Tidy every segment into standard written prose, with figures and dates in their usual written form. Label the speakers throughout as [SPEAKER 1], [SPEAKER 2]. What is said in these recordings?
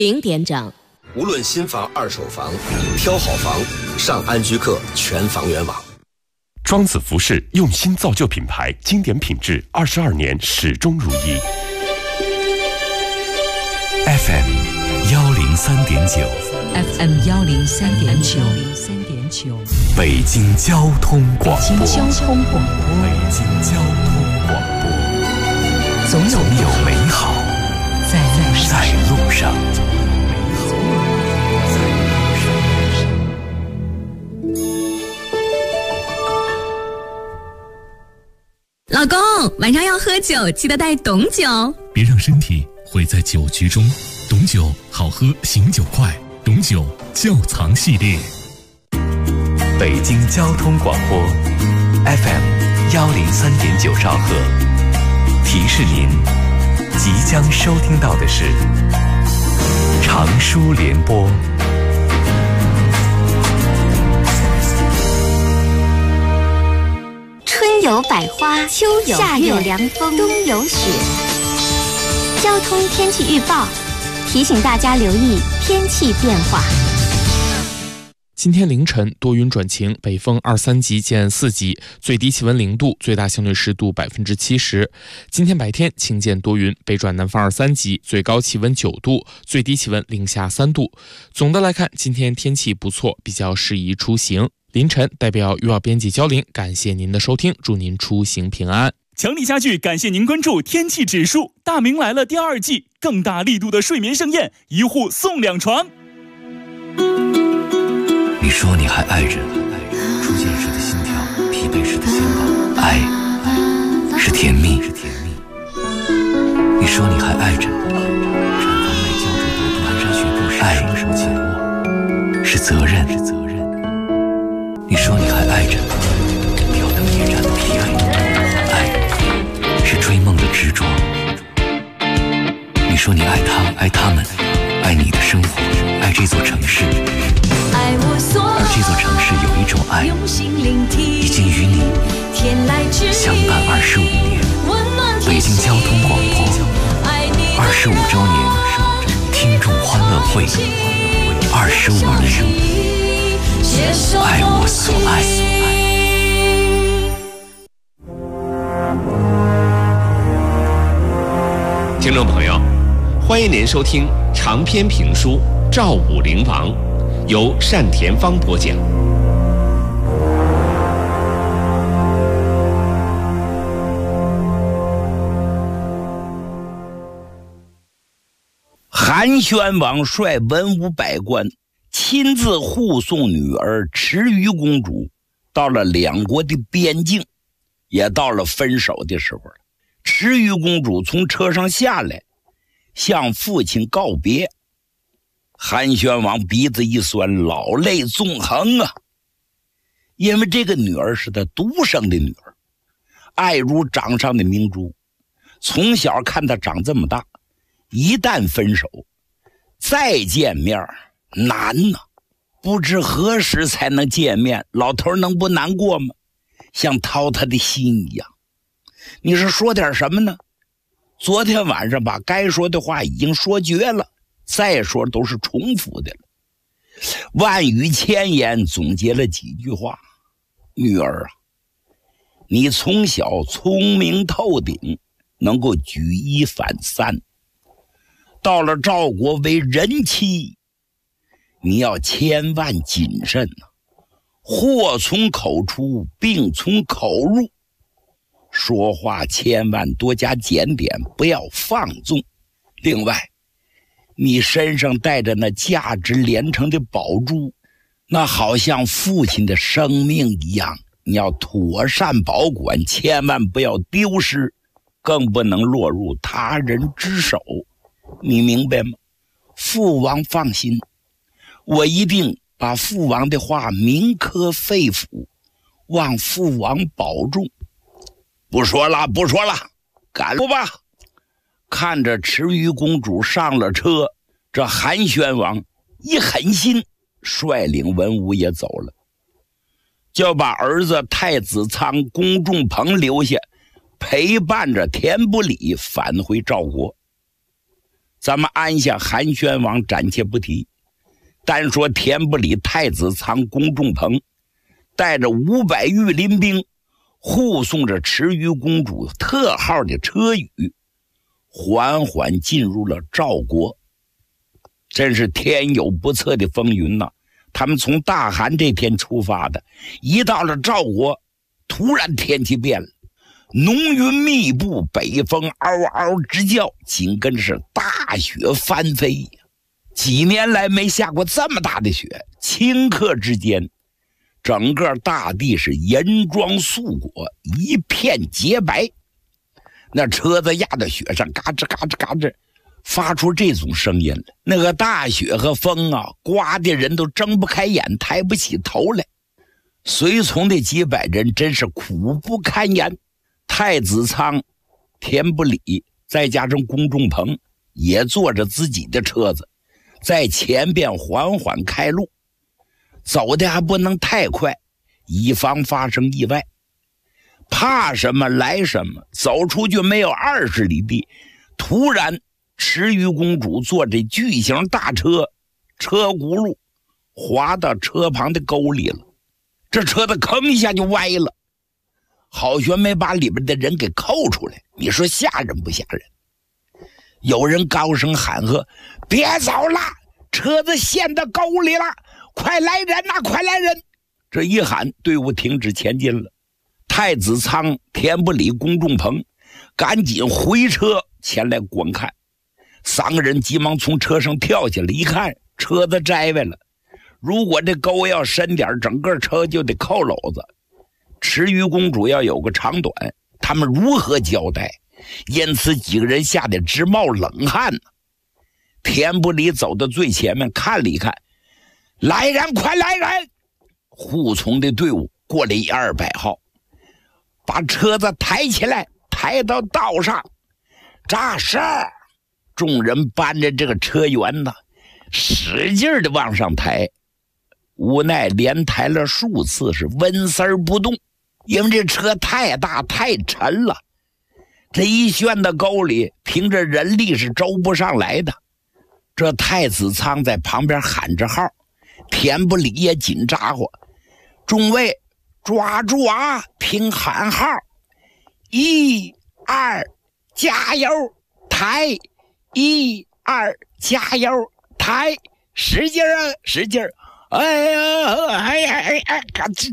[SPEAKER 1] 0点整。
[SPEAKER 2] 无论新房、二手房，挑好房，上安居客全房源网。
[SPEAKER 3] 庄子服饰用心造就品牌，经典品质，22年始终如一。
[SPEAKER 4] FM 103.9
[SPEAKER 5] FM 103.9
[SPEAKER 4] 北京交通广播。
[SPEAKER 5] 北京交通广播。总有美好在路上。
[SPEAKER 6] 老公，晚上要喝酒，记得带董酒，
[SPEAKER 7] 别让身体毁在酒局中。董酒好喝，醒酒快。董酒窖藏系列。
[SPEAKER 4] 北京交通广播 FM 103.9兆赫，提示您即将收听到的是长舒联播。
[SPEAKER 8] 春有百花，秋有夏有凉风，冬有雪。交通天气预报提醒大家留意天气变化。
[SPEAKER 9] 今天凌晨多云转晴，北风2、3级见4级，最低气温0度，最大相对湿度70%。今天白天晴见多云，北转南风2、3级，最高气温9度，最低气温零下3度。总的来看，今天天气不错，比较适宜出行。凌晨代表预报编辑焦玲，感谢您的收听，祝您出行平安。
[SPEAKER 10] 强力家具感谢您关注天气指数，大明来了第2季，更大力度的睡眠盛宴，1户送2床。
[SPEAKER 4] 你说你还爱着初见时的心跳，疲惫时的肩膀，爱是甜蜜。你说你还爱着产房内胶质毒蹒跚学步时，爱是责任。你说你还爱着吊灯夜战的疲惫，爱是追梦的执着。你说你爱他，爱他们，爱你的生活，爱这座城市。而这座城市有一种爱，已经与你相伴25年。北京交通广播25周年听众欢乐会，25年，爱我所爱。
[SPEAKER 2] 听众朋友，欢迎您收听长篇评书《赵武灵王》，由单田芳播讲。
[SPEAKER 11] 韩宣王率文武百官亲自护送女儿池鱼公主到了两国的边境，也到了分手的时候了。池鱼公主从车上下来，向父亲告别。韩宣王鼻子一酸，老泪纵横啊！因为这个女儿是他独生的女儿，爱如掌上的明珠，从小看她长这么大，一旦分手，再见面难呐，不知何时才能见面，老头能不难过吗？像掏他的心一样。你是说点什么呢？昨天晚上把该说的话已经说绝了，再说都是重复的了。万语千言总结了几句话。女儿啊，你从小聪明透顶，能够举一反三，到了赵国为人妻，你要千万谨慎啊，祸从口出，病从口入，说话千万多加检点，不要放纵。另外，你身上带着那价值连城的宝珠，那好像父亲的生命一样，你要妥善保管，千万不要丢失，更不能落入他人之手。你明白吗？父王放心，我一定把父王的话铭刻肺腑，望父王保重。不说了，赶路吧。看着池鱼公主上了车，这韩宣王一狠心，率领文武也走了，就把儿子太子仓公仲朋留下，陪伴着田不礼返回赵国。 咱们按下寒暄网暂且不提，单说田不里、太子仓、龚仲鹏带着500御林兵护送着池鱼公主特号的车宇缓缓进入了赵国。真是天有不测的风云呐！他们从大寒这天出发的，一到了赵国，突然天气变了，浓云密布，北风嗷嗷直叫，紧跟着是大雪翻飞。几年来没下过这么大的雪，顷刻之间整个大地是严庄素裹，一片洁白。那车子压在雪上，嘎吱嘎吱嘎吱发出这种声音来。那个大雪和风啊，刮的人都睁不开眼，抬不起头来。随从的几百人真是苦不堪言。太子仓、田不里再加上龚仲鹏也坐着自己的车子在前边缓缓开路，走的还不能太快，以防发生意外。怕什么来什么，走出去没有20里地，突然池鱼公主坐着巨型大车，车轱辘滑到车旁的沟里了，这车子吭一下就歪了，好悬没把里边的人给扣出来。你说吓人不吓人？有人高声喊喝：别走了，车子陷到沟里了，快来人呐，快来人！这一喊，队伍停止前进了。太子仓、田不里、龚仲鹏赶紧回车前来观看。3个人急忙从车上跳下来，一看车子摘歪了，如果这沟要深点，整个车就得扣篓子。池鱼公主要有个长短，他们如何交代？因此几个人吓得直冒冷汗呢。田不里走到最前面看了一看，来人，快来人！护从的队伍过来100-200号，把车子抬起来，抬到道上。这是众人搬着这个车辕呢，使劲的往上抬，无奈连抬了数次是纹丝儿不动，因为这车太大太沉了，这一旋到沟里，凭着人力是周不上来的。这太子仓在旁边喊着号，田不里也紧扎呼：众位抓住啊，听喊号，1、2，加油，抬！1、2，加油，抬！使劲啊，使劲！哎呀，哎呀，哎呀，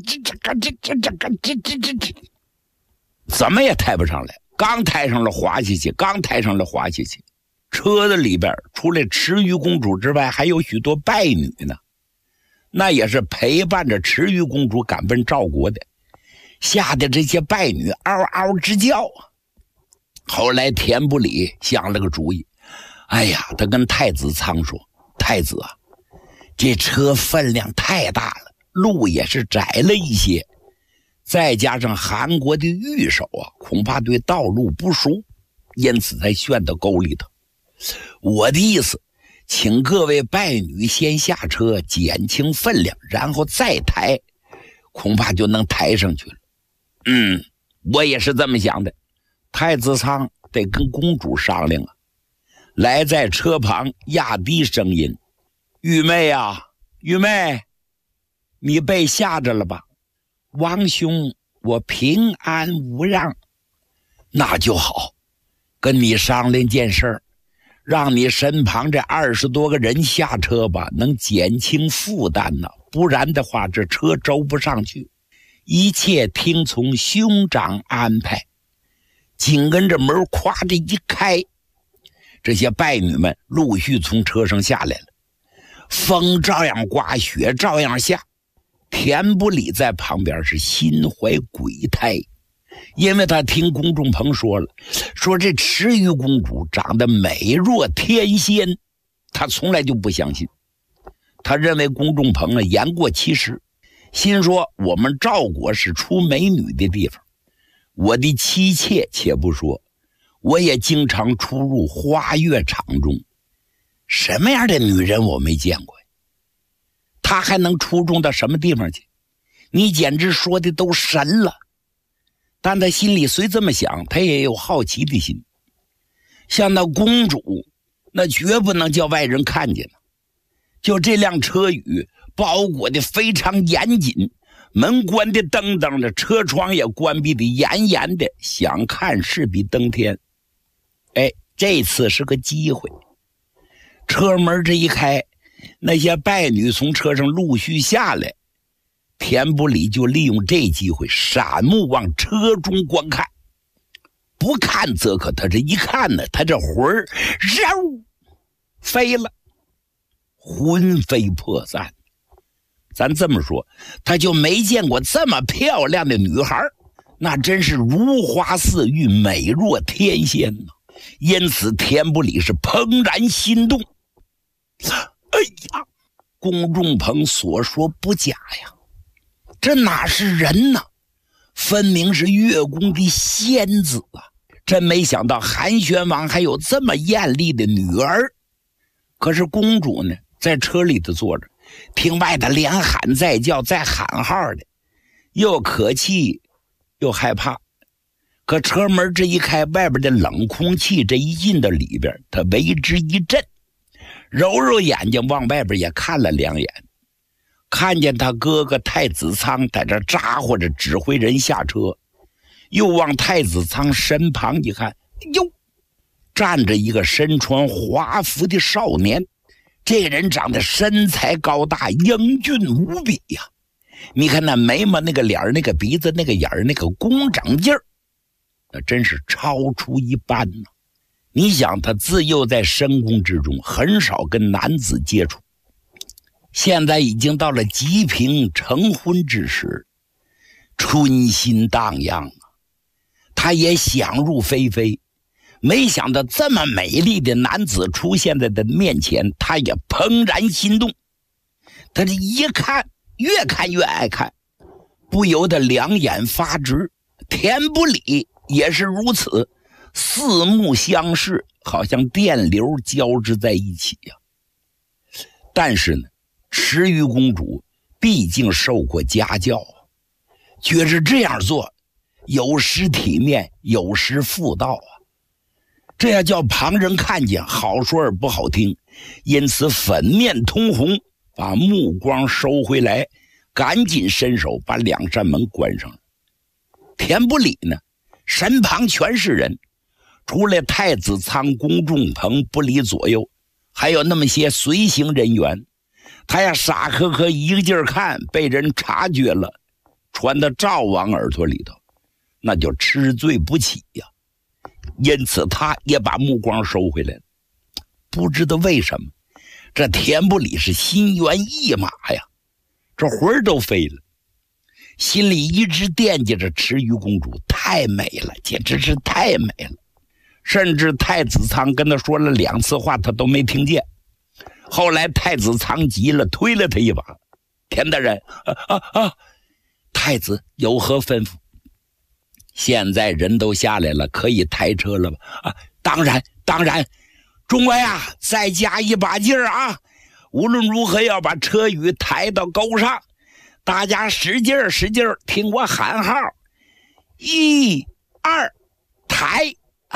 [SPEAKER 11] 这，怎么也抬不上来。刚抬上了滑下去，刚抬上了滑下去。车子里边除了池鱼公主之外，还有许多拜女呢，那也是陪伴着池鱼公主赶奔赵国的，吓得这些拜女嗷嗷直叫啊。后来田不里想了个主意，哎呀，他跟太子仓说：太子啊，这车分量太大了，路也是窄了一些，再加上韩国的御手啊，恐怕对道路不熟，因此才陷到沟里头。我的意思，请各位拜女先下车，减轻分量，然后再抬，恐怕就能抬上去了。我也是这么想的。太子仓得跟公主商量啊。来在车旁压低声音：玉妹啊，玉妹，你被吓着了吧？王兄，我平安无恙。那就好，跟你商量件事儿，让你身旁这20多个人下车吧，能减轻负担呢。不然的话，这车周不上去。一切听从兄长安排。紧跟着门咵着一开，这些拜女们陆续从车上下来了。风照样刮，雪照样下。田不里在旁边是心怀鬼胎，因为他听龚仲鹏说了，说这池鱼公主长得美若天仙，他从来就不相信。他认为龚仲鹏啊言过其实，心说我们赵国是出美女的地方，我的妻妾且不说，我也经常出入花月场中，什么样的女人我没见过，她还能出众到什么地方去？你简直说的都神了。但他心里虽这么想，他也有好奇的心。像那公主， 那绝不能叫外人看见。就这辆车宇包裹的非常严谨，门关的噔噔的，车窗也关闭的严严的，想看势必登天。这次是个机会。车门这一开，那些拜女从车上陆续下来，田不里就利用这机会闪目往车中观看。不看则可，他这一看呢，他这魂儿飞了，魂飞魄散。咱这么说，他就没见过这么漂亮的女孩，那真是如花似玉，美若天仙呢。因此田不里是怦然心动。哎呀，龚仲鹏所说不假呀，这哪是人呢，分明是月宫的仙子啊！真没想到韩宣王还有这么艳丽的女儿。可是公主呢，在车里头坐着，听外头连喊再叫，在喊号的，又可气又害怕。可车门这一开，外边的冷空气这一进到里边，他为之一震，揉揉眼睛往外边也看了两眼，看见他哥哥太子仓在这咋呼着指挥人下车，又往太子仓身旁一看，哟，站着一个身穿华服的少年。这个人长得身材高大，英俊无比呀。你看那眉毛，那个脸，那个鼻子，那个眼儿，那个工整劲儿，那真是超出一般呢。你想，他自幼在深宫之中，很少跟男子接触，现在已经到了吉平成婚之时，春心荡漾啊。他也想入非非，没想到这么美丽的男子出现在他面前，他也怦然心动。他这一看，越看越爱看，不由得两眼发直。田不里也是如此，四目相视，好像电流交织在一起呀。但是呢，池鱼公主毕竟受过家教，觉着这样做有失体面，有失妇道啊。这要叫旁人看见，好说而不好听，因此粉面通红，把目光收回来，赶紧伸手把两扇门关上了。田不里呢，身旁全是人，除了太子仓、龚仲鹏不离左右，还有那么些随行人员。他呀傻呵呵一个劲儿看，被人察觉了，传到赵王耳朵里头，那就吃罪不起呀。因此他也把目光收回来了。不知道为什么，这田不里是心猿意马呀，这魂儿都飞了，心里一直惦记着池鱼公主，太美了，简直是太美了。甚至太子仓跟他说了2次话，他都没听见。后来太子仓急了，推了他一把：“田大人，太子有何吩咐？”现在人都下来了，可以抬车了吧？当然，众位啊，再加一把劲儿啊！无论如何要把车宇抬到沟上，大家使劲儿，听我喊号：1、2，抬！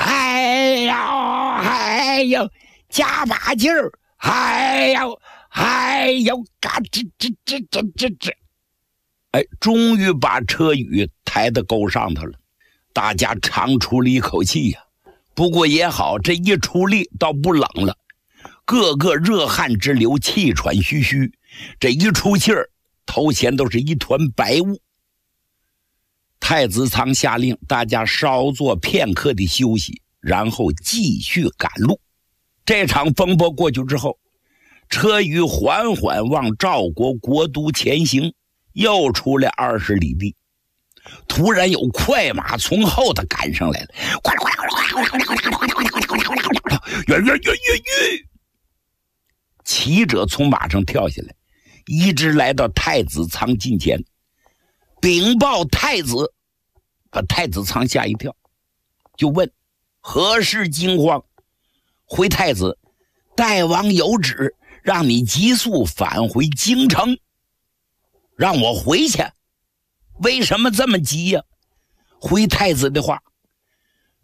[SPEAKER 11] 哎呦，加把劲儿！哎呦，嘎吱！终于把车宇抬到沟上头了。大家长出了一口气呀。不过也好，这一出力倒不冷了，个个热汗直流，气喘吁吁。这一出气儿，头前都是一团白雾。太子仓下令大家稍作片刻的休息，然后继续赶路。这场风波过去之后，车宇缓缓往赵国国都前行，又出来20里地。突然有快马从后头赶上来了，骑者从马上跳下来，一直来到太子仓近前，禀报太子，把太子仓吓一跳，就问何事惊慌。回太子，大王有旨，让你急速返回京城。让我回去？为什么这么急呀？回太子的话，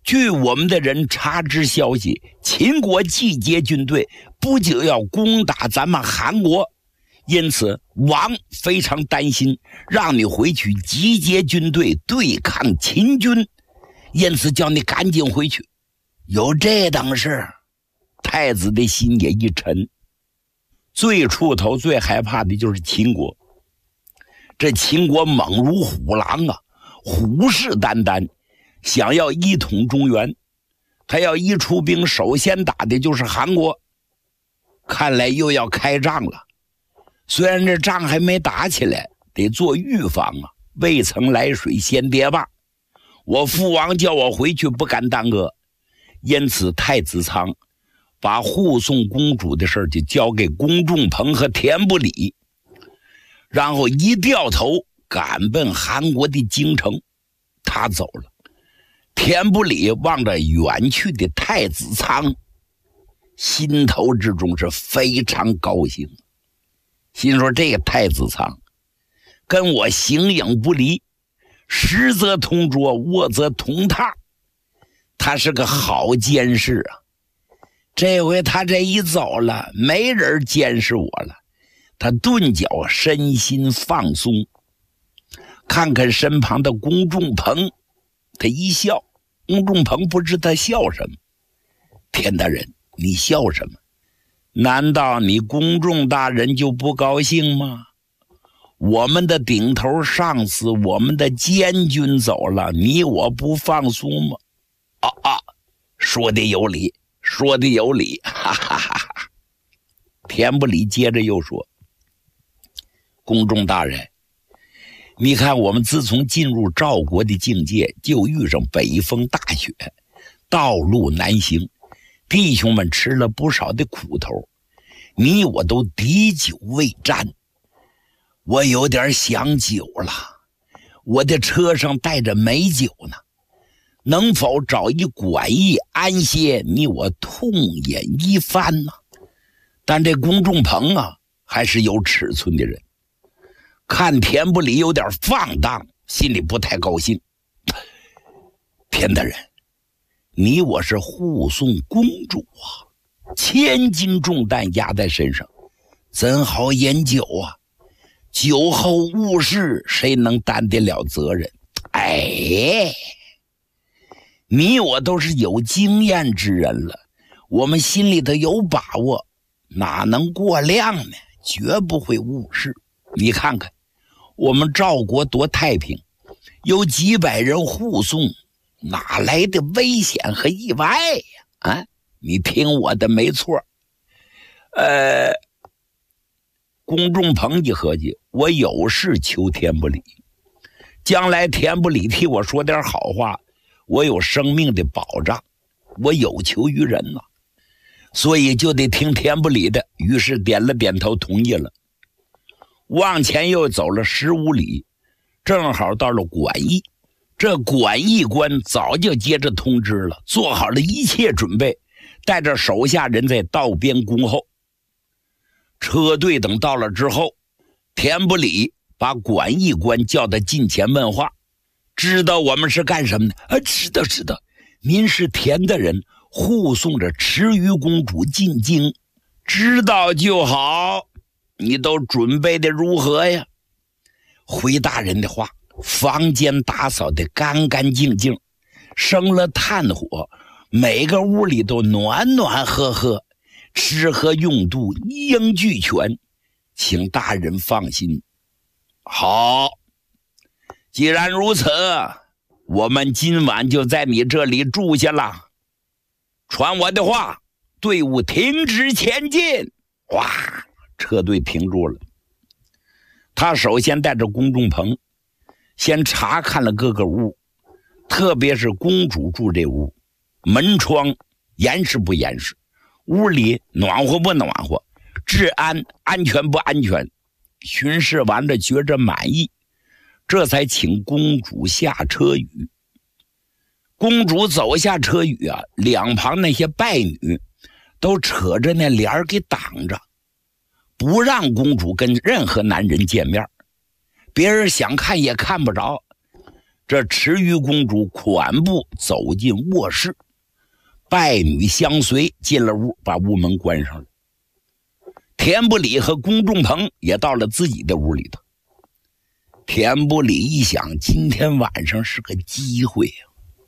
[SPEAKER 11] 据我们的人查知消息，秦国集结军队，不久要攻打咱们韩国，因此王非常担心，让你回去集结军队对抗秦军，因此叫你赶紧回去。有这等事，太子的心也一沉。最出头最害怕的就是秦国，这秦国猛如虎狼啊，虎视眈眈，想要一统中原。他要一出兵，首先打的就是韩国，看来又要开仗了。虽然这仗还没打起来，得做预防啊，未曾来水先跌坝。我父王叫我回去，不敢耽搁，因此太子苍把护送公主的事就交给公仲鹏和田不礼，然后一掉头赶奔韩国的京城。他走了，田不礼望着远去的太子苍，心头之中是非常高兴，心说这个太子苍跟我形影不离，食则同桌，卧则同榻，他是个好监视啊。这回他这一走了，没人监视我了，他顿觉身心放松。看看身旁的公仲鹏，他一笑。公仲鹏不知他笑什么。田大人，你笑什么？难道你公仲大人就不高兴吗？我们的顶头上司，我们的监军走了，你我不放松吗？说的有理，说的有理，哈哈哈哈。田不礼接着又说，公仲大人，你看我们自从进入赵国的境界，就遇上北风大雪，道路难行，弟兄们吃了不少的苦头，你我都滴酒未沾。我有点想酒了，我的车上带着美酒呢，能否找一馆驿安歇，你我痛饮一番呢？但这公仲鹏啊，还是有尺寸的人，看田不礼有点放荡，心里不太高兴。田大人，你我是护送公主啊，千斤重担压在身上，怎好饮酒啊？酒后误事，谁能担得了责任？你我都是有经验之人了，我们心里头有把握，哪能过量呢？绝不会误事。你看看我们赵国多太平，有几百人护送，哪来的危险和意外呀？你听我的没错。公仲鹏一合计，我有事求田不礼，将来田不礼替我说点好话，我有生命的保障，我有求于人呐，所以就得听田不礼的。于是点了点头同意了。往前又走了15里，正好到了馆驿。这馆驿官早就接着通知了，做好了一切准备，带着手下人在道边恭候。车队等到了之后，田不礼把馆驿官叫到近前问话，知道我们是干什么的？知道，您是田大人，护送着池鱼公主进京。知道就好，你都准备的如何呀？回大人的话，房间打扫的干干净净，生了炭火，每个屋里都暖暖和和，吃喝用度一应俱全，请大人放心。好，既然如此，我们今晚就在你这里住下了。传我的话，队伍停止前进。哇，车队停住了。他首先带着公仲鹏先查看了各个屋，特别是公主住这屋，门窗严实不严实，屋里暖和不暖和，治安安全不安全。巡视完了觉着满意，这才请公主下车舆。公主走下车舆啊，两旁那些拜女都扯着那帘儿给挡着，不让公主跟任何男人见面，别人想看也看不着。 这池玉公主款步走进卧室，拜女相随进了屋，把屋门关上了。田不理和龚仲鹏也到了自己的屋里头。田不理一想，今天晚上是个机会啊！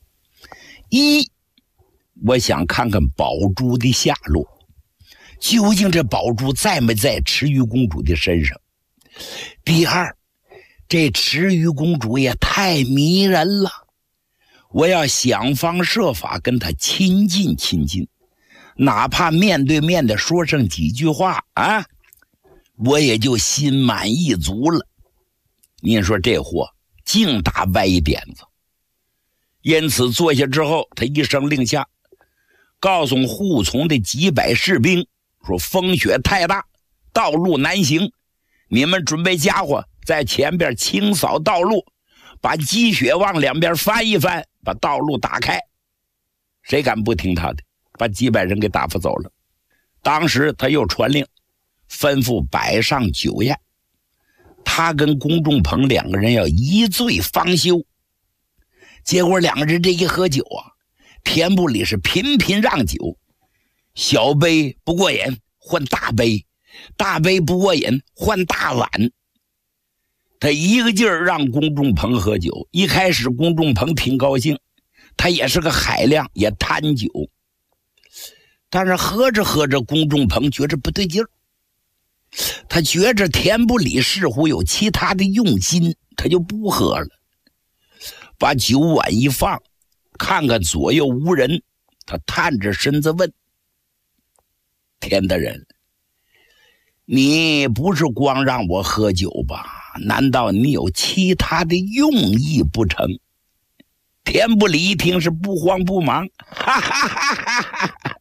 [SPEAKER 11] 我想看看宝珠的下落，究竟这宝珠在没在池玉公主的身上？第二，这池玉公主也太迷人了，我要想方设法跟她亲近亲近，哪怕面对面的说上几句话啊，我也就心满意足了。您说这货净打歪点子。因此坐下之后，他一声令下，告诉护从的几百士兵说，风雪太大，道路难行，你们准备家伙，在前边清扫道路，把积雪往两边翻一翻，把道路打开。谁敢不听他的，把几百人给打发走了。当时他又传令，吩咐摆上酒宴，他跟龚仲鹏两个人要一醉方休。结果两个人这一喝酒啊，田不理是频频让酒，小杯不过瘾换大杯，大杯不过瘾换大碗。他一个劲儿让龚仲鹏喝酒，一开始龚仲鹏挺高兴，他也是个海量，也贪酒。但是喝着喝着，龚仲鹏觉着不对劲儿，他觉着田不理似乎有其他的用心，他就不喝了。把酒碗一放，看看左右无人，他探着身子问：田大人，你不是光让我喝酒吧？难道你有其他的用意不成？田不理一听是不慌不忙，哈哈哈哈哈哈，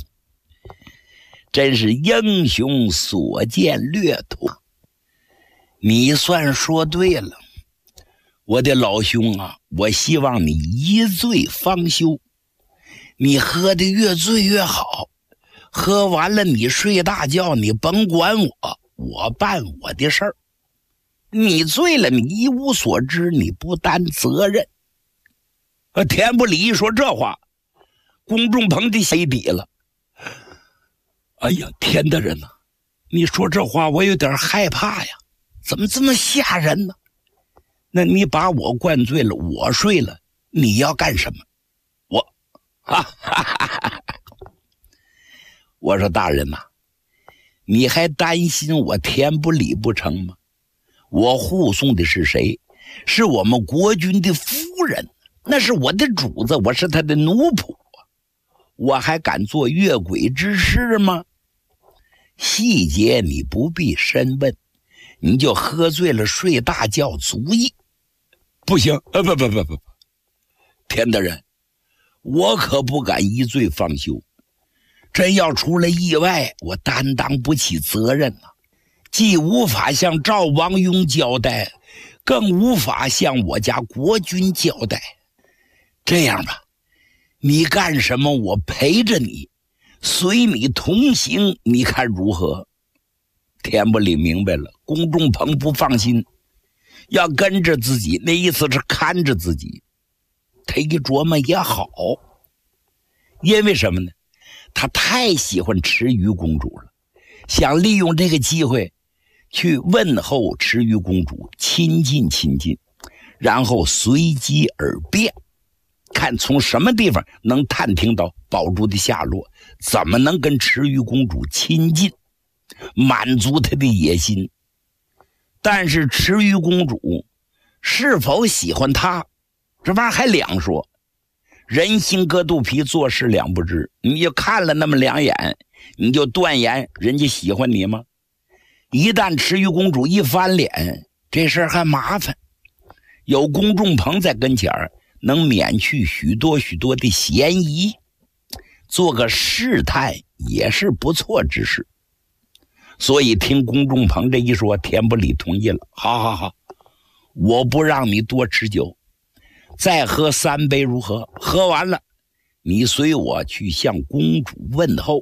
[SPEAKER 11] 真是英雄所见略同。你算说对了，我的老兄啊，我希望你一醉方休，你喝得越醉越好，喝完了你睡大觉，你甭管我，我办我的事儿。你醉了，你一无所知，你不担责任。田不理一说这话，龚仲鹏的心底了。哎呀，田大人呐，你说这话我有点害怕呀，怎么这么吓人呢？那你把我灌醉了，我睡了，你要干什么？我说大人呐，你还担心我田不理不成吗？我护送的是谁？是我们国君的夫人，那是我的主子，我是他的奴仆，我还敢做越轨之事吗？细节你不必深问，你就喝醉了睡大觉足矣。不行，不，田大人，我可不敢一醉方休，真要出了意外，我担当不起责任啊！既无法向赵王雍交代，更无法向我家国君交代。这样吧，你干什么我陪着你，随你同行，你看如何？田不理明白了，龚仲鹏不放心，要跟着自己，那意思是看着自己。他一琢磨也好，因为什么呢？他太喜欢池玉公主了，想利用这个机会去问候池玉公主，亲近亲近，然后随机而变，看从什么地方能探听到宝珠的下落，怎么能跟池玉公主亲近，满足他的野心。但是池玉公主是否喜欢他，这玩意儿还两说。人心隔肚皮，做事两不知。你就看了那么两眼，你就断言人家喜欢你吗？一旦池玉公主一翻脸，这事儿还麻烦。有龚仲鹏在跟前儿，能免去许多许多的嫌疑，做个试探也是不错之事。所以听龚仲鹏这一说，田不理同意了。好，我不让你多吃酒，再喝3杯如何？喝完了，你随我去向公主问候。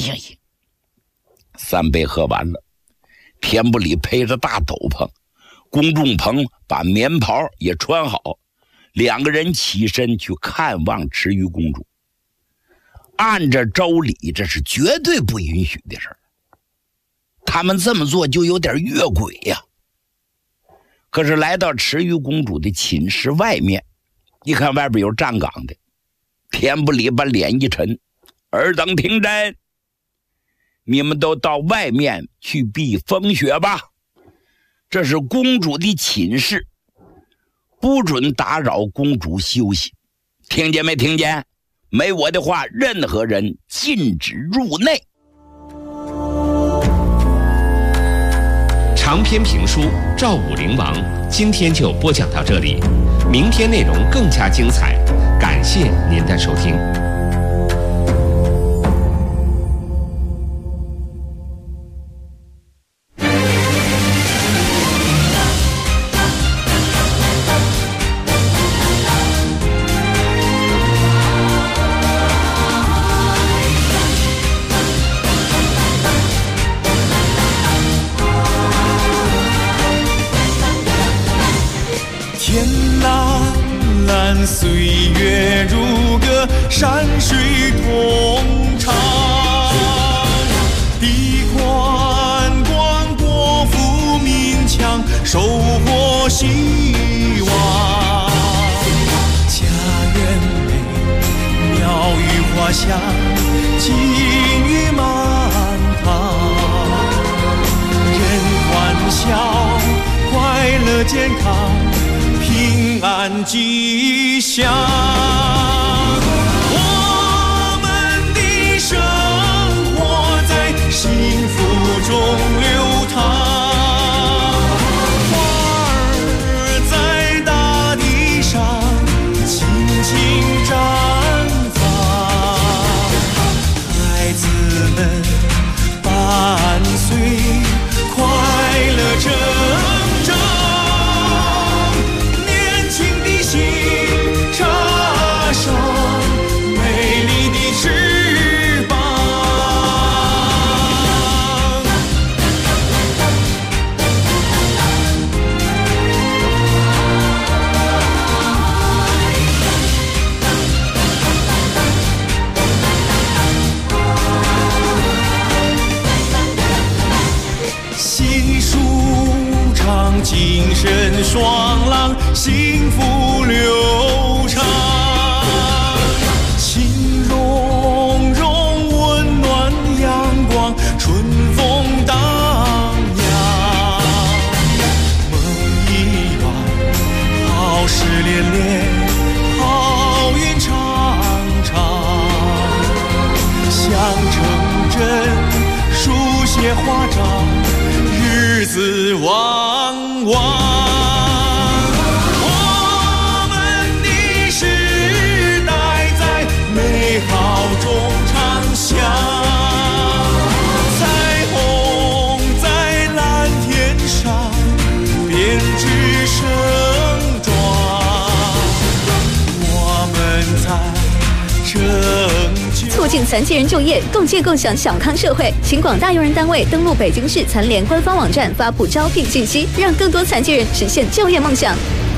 [SPEAKER 11] 行。3杯喝完了，田不理披着大斗篷， 龚仲鹏把棉袍也穿好，两个人起身去看望池鱼公主。按着周礼，这是绝对不允许的事儿，他们这么做就有点越轨呀。可是来到池鱼公主的寝室外面，一看外边有站岗的，田不里把脸一沉：“尔等听真，你们都到外面去避风雪吧，这是公主的寝室，不准打扰公主休息，听见没听见？没我的话，任何人禁止入内。”
[SPEAKER 2] 长篇评书《赵武灵王》今天就播讲到这里，明天内容更加精彩，感谢您的收听。
[SPEAKER 1] 天蓝蓝，岁月如歌，山水同唱。地宽广，国富民强，收获希望。家园美，鸟语花香，金玉满堂。人欢笑，快乐健康，平安吉祥，我们的生活在幸福中流淌。花儿在大地上轻轻绽放，孩子们伴随快乐成长。精神爽朗，幸福流畅，情融融，温暖阳光，春风荡漾。梦一圆，好事连连，好运常常。想成真，书写华章，日子旺旺。我们的时代在美好中唱响，彩虹在蓝天上编织盛装，我们在成就
[SPEAKER 12] 促进残疾人就业，共建共享小康社会。请广大用人单位登录北京市残联官方网站，发布招聘信息，让更多残疾人实现就业梦想。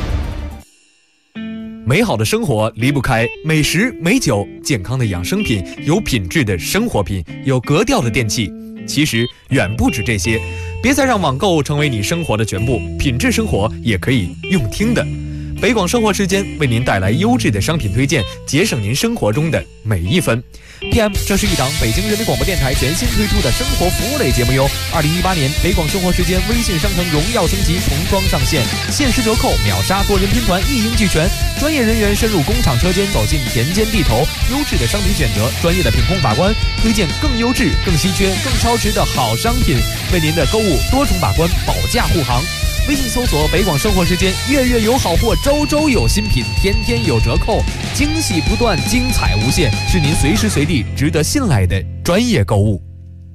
[SPEAKER 13] 美好的生活离不开美食美酒，健康的养生品，有品质的生活品，有格调的电器。其实远不止这些，别再让网购成为你生活的全部，品质生活也可以用听的。北广生活时间为您带来优质的商品推荐，节省您生活中的每一分。PM， 这是一档北京人民广播电台全新推出的生活服务类节目哟。2018年北广生活时间微信商城荣耀升级，重装上线，限时折扣，秒杀多人拼团，一应俱全。专业人员深入工厂车间，走进田间地头，优质的商品选择，专业的品控把关，推荐更优质、更稀缺、更超值的好商品，为您的购物多重把关，保驾护航。微信搜索北广生活时间，月月有好货，周周有新品，天天有折扣，惊喜不断，精彩无限，是您随时随地值得信赖的专业购物。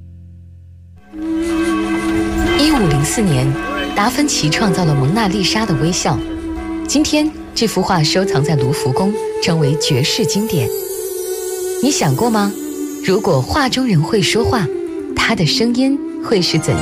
[SPEAKER 14] 1504年，达芬奇创造了蒙娜丽莎的微笑，今天这幅画收藏在卢浮宫，成为绝世经典。你想过吗？如果画中人会说话，他的声音会是怎样？